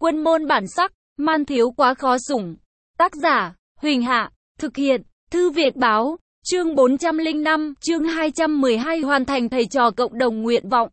Quân môn bản sắc, man thiếu quá khó sủng. Tác giả, Huỳnh Hạ, thực hiện, Thư Việt Báo, chương 405, chương 212 hoàn thành thầy trò cộng đồng nguyện vọng.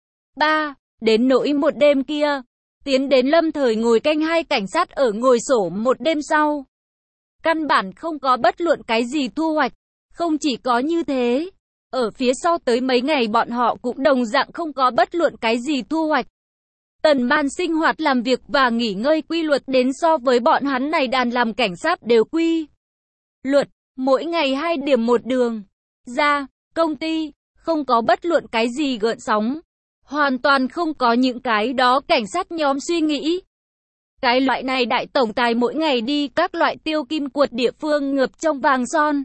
3. Đến nỗi một đêm kia, Tiến đến lâm thời ngồi canh hai cảnh sát ở ngồi sổ một đêm sau. Căn bản không có bất luận cái gì thu hoạch, không chỉ có như thế. Ở phía sau tới mấy ngày bọn họ cũng đồng dạng không có bất luận cái gì thu hoạch. Tần Ban sinh hoạt làm việc và nghỉ ngơi quy luật đến so với bọn hắn này đàn làm cảnh sát đều quy luật, mỗi ngày 2 điểm một đường. Ra, công ty, không có bất luận cái gì gợn sóng. Hoàn toàn không có những cái đó cảnh sát nhóm suy nghĩ. Cái loại này đại tổng tài mỗi ngày đi các loại tiêu kim quật địa phương ngập trong vàng son.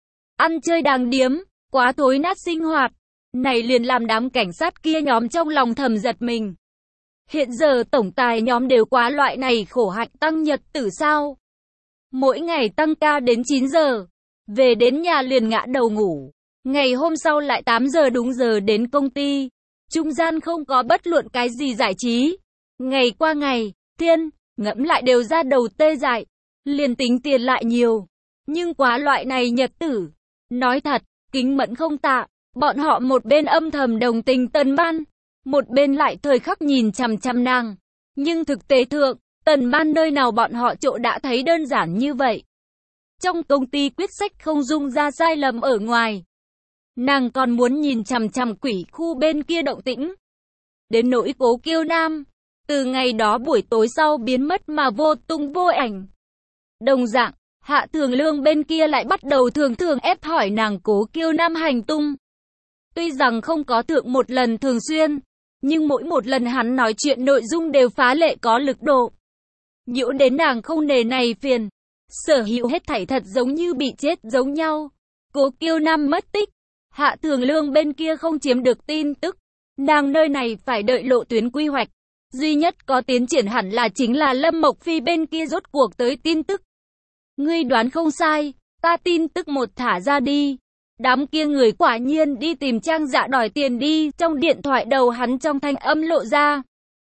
Ăn chơi đàng điếm, quá thối nát sinh hoạt. Này liền làm đám cảnh sát kia nhóm trong lòng thầm giật mình. Hiện giờ tổng tài nhóm đều quá loại này khổ hạnh tăng nhật tử sao. Mỗi ngày tăng ca đến 9 giờ. Về đến nhà liền ngã đầu ngủ. Ngày hôm sau lại 8 giờ đúng giờ đến công ty. Trung gian không có bất luận cái gì giải trí. Ngày qua ngày, thiên, ngẫm lại đều ra đầu tê dại. Liền tính tiền lại nhiều. Nhưng quá loại này nhật tử. Nói thật, kính mẫn không tạ. Bọn họ một bên âm thầm đồng tình Tần Ban. Một bên lại thời khắc nhìn chằm chằm nàng. Nhưng thực tế thượng, Tần Ban nơi nào bọn họ chỗ đã thấy đơn giản như vậy. Trong công ty quyết sách không dung ra sai lầm ở ngoài. Nàng còn muốn nhìn chằm chằm quỷ khu bên kia động tĩnh. Đến nỗi Cố Kiêu Nam, từ ngày đó buổi tối sau biến mất mà vô tung vô ảnh. Đồng dạng, Hạ Thường Lương bên kia lại bắt đầu thường thường ép hỏi nàng Cố Kiêu Nam hành tung. Tuy rằng không có thượng một lần thường xuyên, nhưng mỗi một lần hắn nói chuyện nội dung đều phá lệ có lực độ. Nhiễu đến nàng không nề này phiền. Sở hữu hết thảy thật giống như bị chết giống nhau. Cố Kiêu Nam mất tích. Hạ Thường Lương bên kia không chiếm được tin tức. Nàng nơi này phải đợi lộ tuyến quy hoạch. Duy nhất có tiến triển hẳn là chính là Lâm Mộc Phi bên kia rốt cuộc tới tin tức. Ngươi đoán không sai, ta tin tức một thả ra đi. Đám kia người quả nhiên đi tìm Trang Dạ đòi tiền đi. Trong điện thoại đầu hắn trong thanh âm lộ ra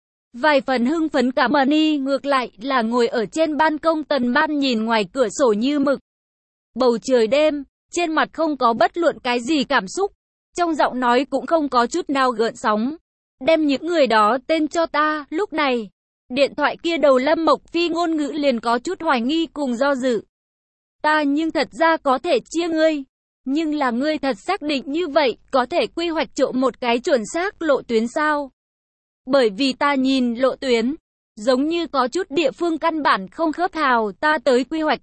vài phần hưng phấn cả mani, ngược lại là ngồi ở trên ban công Tần Ban nhìn ngoài cửa sổ như mực. Bầu trời đêm, trên mặt không có bất luận cái gì cảm xúc, trong giọng nói cũng không có chút nào gợn sóng. Đem những người đó tên cho ta. Lúc này, điện thoại kia đầu Lâm Mộc Phi ngôn ngữ liền có chút hoài nghi cùng do dự. Ta nhưng thật ra có thể chia ngươi. Nhưng là ngươi thật xác định như vậy, có thể quy hoạch trộm một cái chuẩn xác lộ tuyến sao? Bởi vì ta nhìn lộ tuyến, giống như có chút địa phương căn bản không khớp hào, ta tới quy hoạch.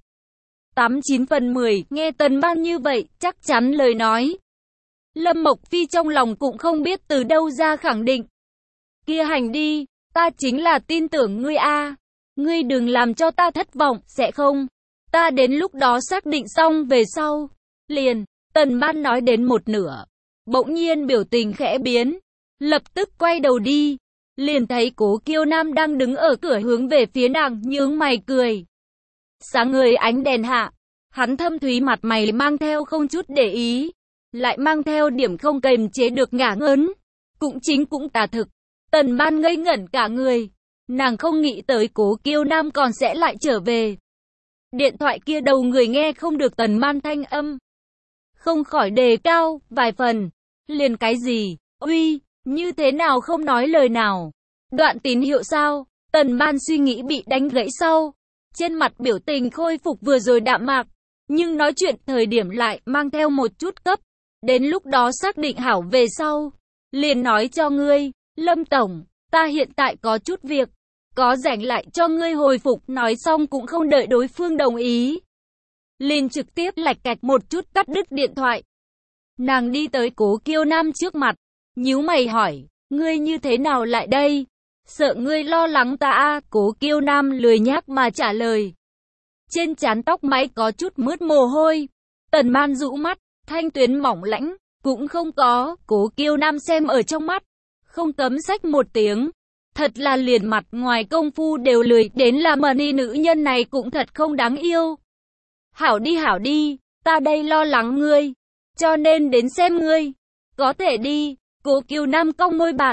89 phần 10, nghe Tần Ban như vậy, chắc chắn lời nói. Lâm Mộc Phi trong lòng cũng không biết từ đâu ra khẳng định. Kia hành đi, ta chính là tin tưởng ngươi a. Ngươi đừng làm cho ta thất vọng, sẽ không? Ta đến lúc đó xác định xong về sau. Liền, Tần Ban nói đến một nửa. Bỗng nhiên biểu tình khẽ biến. Lập tức quay đầu đi. Liền thấy Cố Kiêu Nam đang đứng ở cửa hướng về phía nàng, nhướng mày cười. Sáng ngời ánh đèn hạ, hắn thâm thúy mặt mày mang theo không chút để ý, lại mang theo điểm không kềm chế được ngả ngớn. Cũng chính cũng tà thực. Tần Ban ngây ngẩn cả người. Nàng không nghĩ tới Cố Kiêu Nam còn sẽ lại trở về. Điện thoại kia đầu người nghe không được Tần Ban thanh âm. Không khỏi đề cao vài phần. Liền cái gì? Uy, như thế nào không nói lời nào? Đoạn tín hiệu sao? Tần Ban suy nghĩ bị đánh gãy sau. Trên mặt biểu tình khôi phục vừa rồi đạm mạc. Nhưng nói chuyện thời điểm lại mang theo một chút cấp. Đến lúc đó xác định hảo về sau. Liền nói cho ngươi, Lâm Tổng, ta hiện tại có chút việc. Có rảnh lại cho ngươi hồi phục. Nói xong cũng không đợi đối phương đồng ý. Liền trực tiếp lạch cạch một chút cắt đứt điện thoại. Nàng đi tới Cố Kiêu Nam trước mặt. Nhíu mày hỏi, ngươi như thế nào lại đây? Sợ ngươi lo lắng ta à? Cố Kiêu Nam lười nhác mà trả lời. Trên trán tóc mái có chút mướt mồ hôi. Tần Ban rũ mắt, thanh tuyến mỏng lãnh, cũng không có. Cố Kiêu Nam xem ở trong mắt, không cấm xách một tiếng. Thật là liền mặt ngoài công phu đều lười, đến là mani nữ nhân này cũng thật không đáng yêu. Hảo đi, ta đây lo lắng ngươi, cho nên đến xem ngươi. Có thể đi. Cố Kiêu Nam cong môi bạn.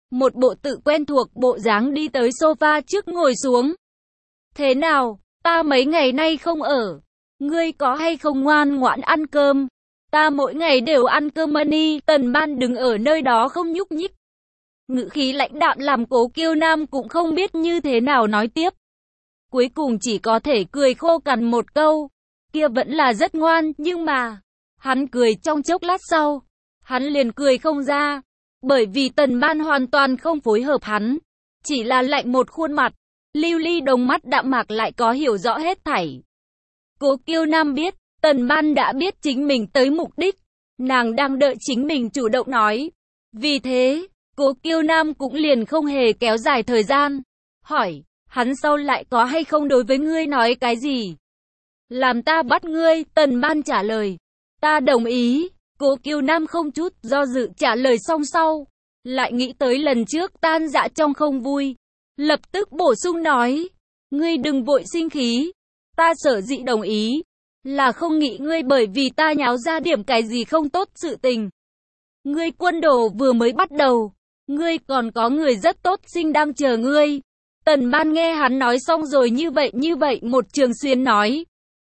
một bộ tự quen thuộc bộ dáng đi tới sofa trước ngồi xuống. Thế nào, ta mấy ngày nay không ở. Ngươi có hay không ngoan ngoãn ăn cơm? Ta mỗi ngày đều ăn cơm money. Tần Ban đứng ở nơi đó không nhúc nhích. Ngữ khí lãnh đạm làm Cố Kiêu Nam cũng không biết như thế nào nói tiếp. Cuối cùng chỉ có thể cười khô cằn một câu. Kia vẫn là rất ngoan, nhưng mà... Hắn cười trong chốc lát sau. Hắn liền cười không ra. Bởi vì Tần Ban hoàn toàn không phối hợp hắn. Chỉ là lạnh một khuôn mặt. Lưu ly đồng mắt đạm mạc lại có hiểu rõ hết thảy. Cố Kiêu Nam biết, Tần Ban đã biết chính mình tới mục đích. Nàng đang đợi chính mình chủ động nói. Vì thế, Cố Kiêu Nam cũng liền không hề kéo dài thời gian. Hỏi, hắn sau lại có hay không đối với ngươi nói cái gì? Làm ta bắt ngươi, Tần Ban trả lời. Ta đồng ý. Cố Kiêu Nam không chút do dự trả lời xong sau. Lại nghĩ tới lần trước tan dạ trong không vui. Lập tức bổ sung nói. Ngươi đừng vội sinh khí. Ta sở dĩ đồng ý. Là không nghĩ ngươi bởi vì ta nháo ra điểm cái gì không tốt sự tình. Ngươi quân đồ vừa mới bắt đầu. Ngươi còn có người rất tốt sinh đang chờ ngươi. Tần Ban nghe hắn nói xong rồi như vậy một Trường Xuyên nói.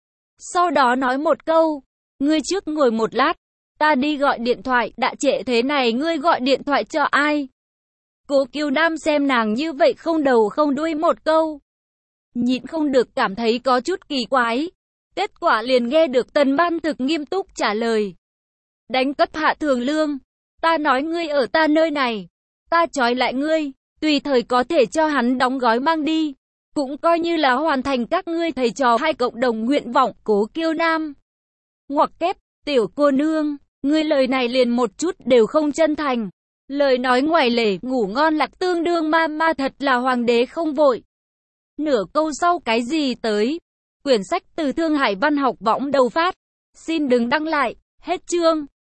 Sau đó nói một câu. Ngươi trước ngồi một lát. Ta đi gọi điện thoại, đã trễ thế này ngươi gọi điện thoại cho ai? Cố Kiêu Nam xem nàng như vậy không đầu không đuôi một câu. Nhịn không được cảm thấy có chút kỳ quái. Kết quả liền nghe được Tần Ban thực nghiêm túc trả lời. Đánh cất hạ thường lương. Ta nói ngươi ở ta nơi này. Ta trói lại ngươi, tùy thời có thể cho hắn đóng gói mang đi. Cũng coi như là hoàn thành các ngươi thầy trò hai cộng đồng nguyện vọng. Cố Kiêu Nam. Ngoặc kép, tiểu cô nương, ngươi lời này liền một chút đều không chân thành. Lời nói ngoài lề, ngủ ngon lạc tương đương ma thật là hoàng đế không vội. Nửa câu sau cái gì tới? Quyển sách từ Thương Hải Văn học võng đầu phát. Xin đừng đăng lại, hết chương.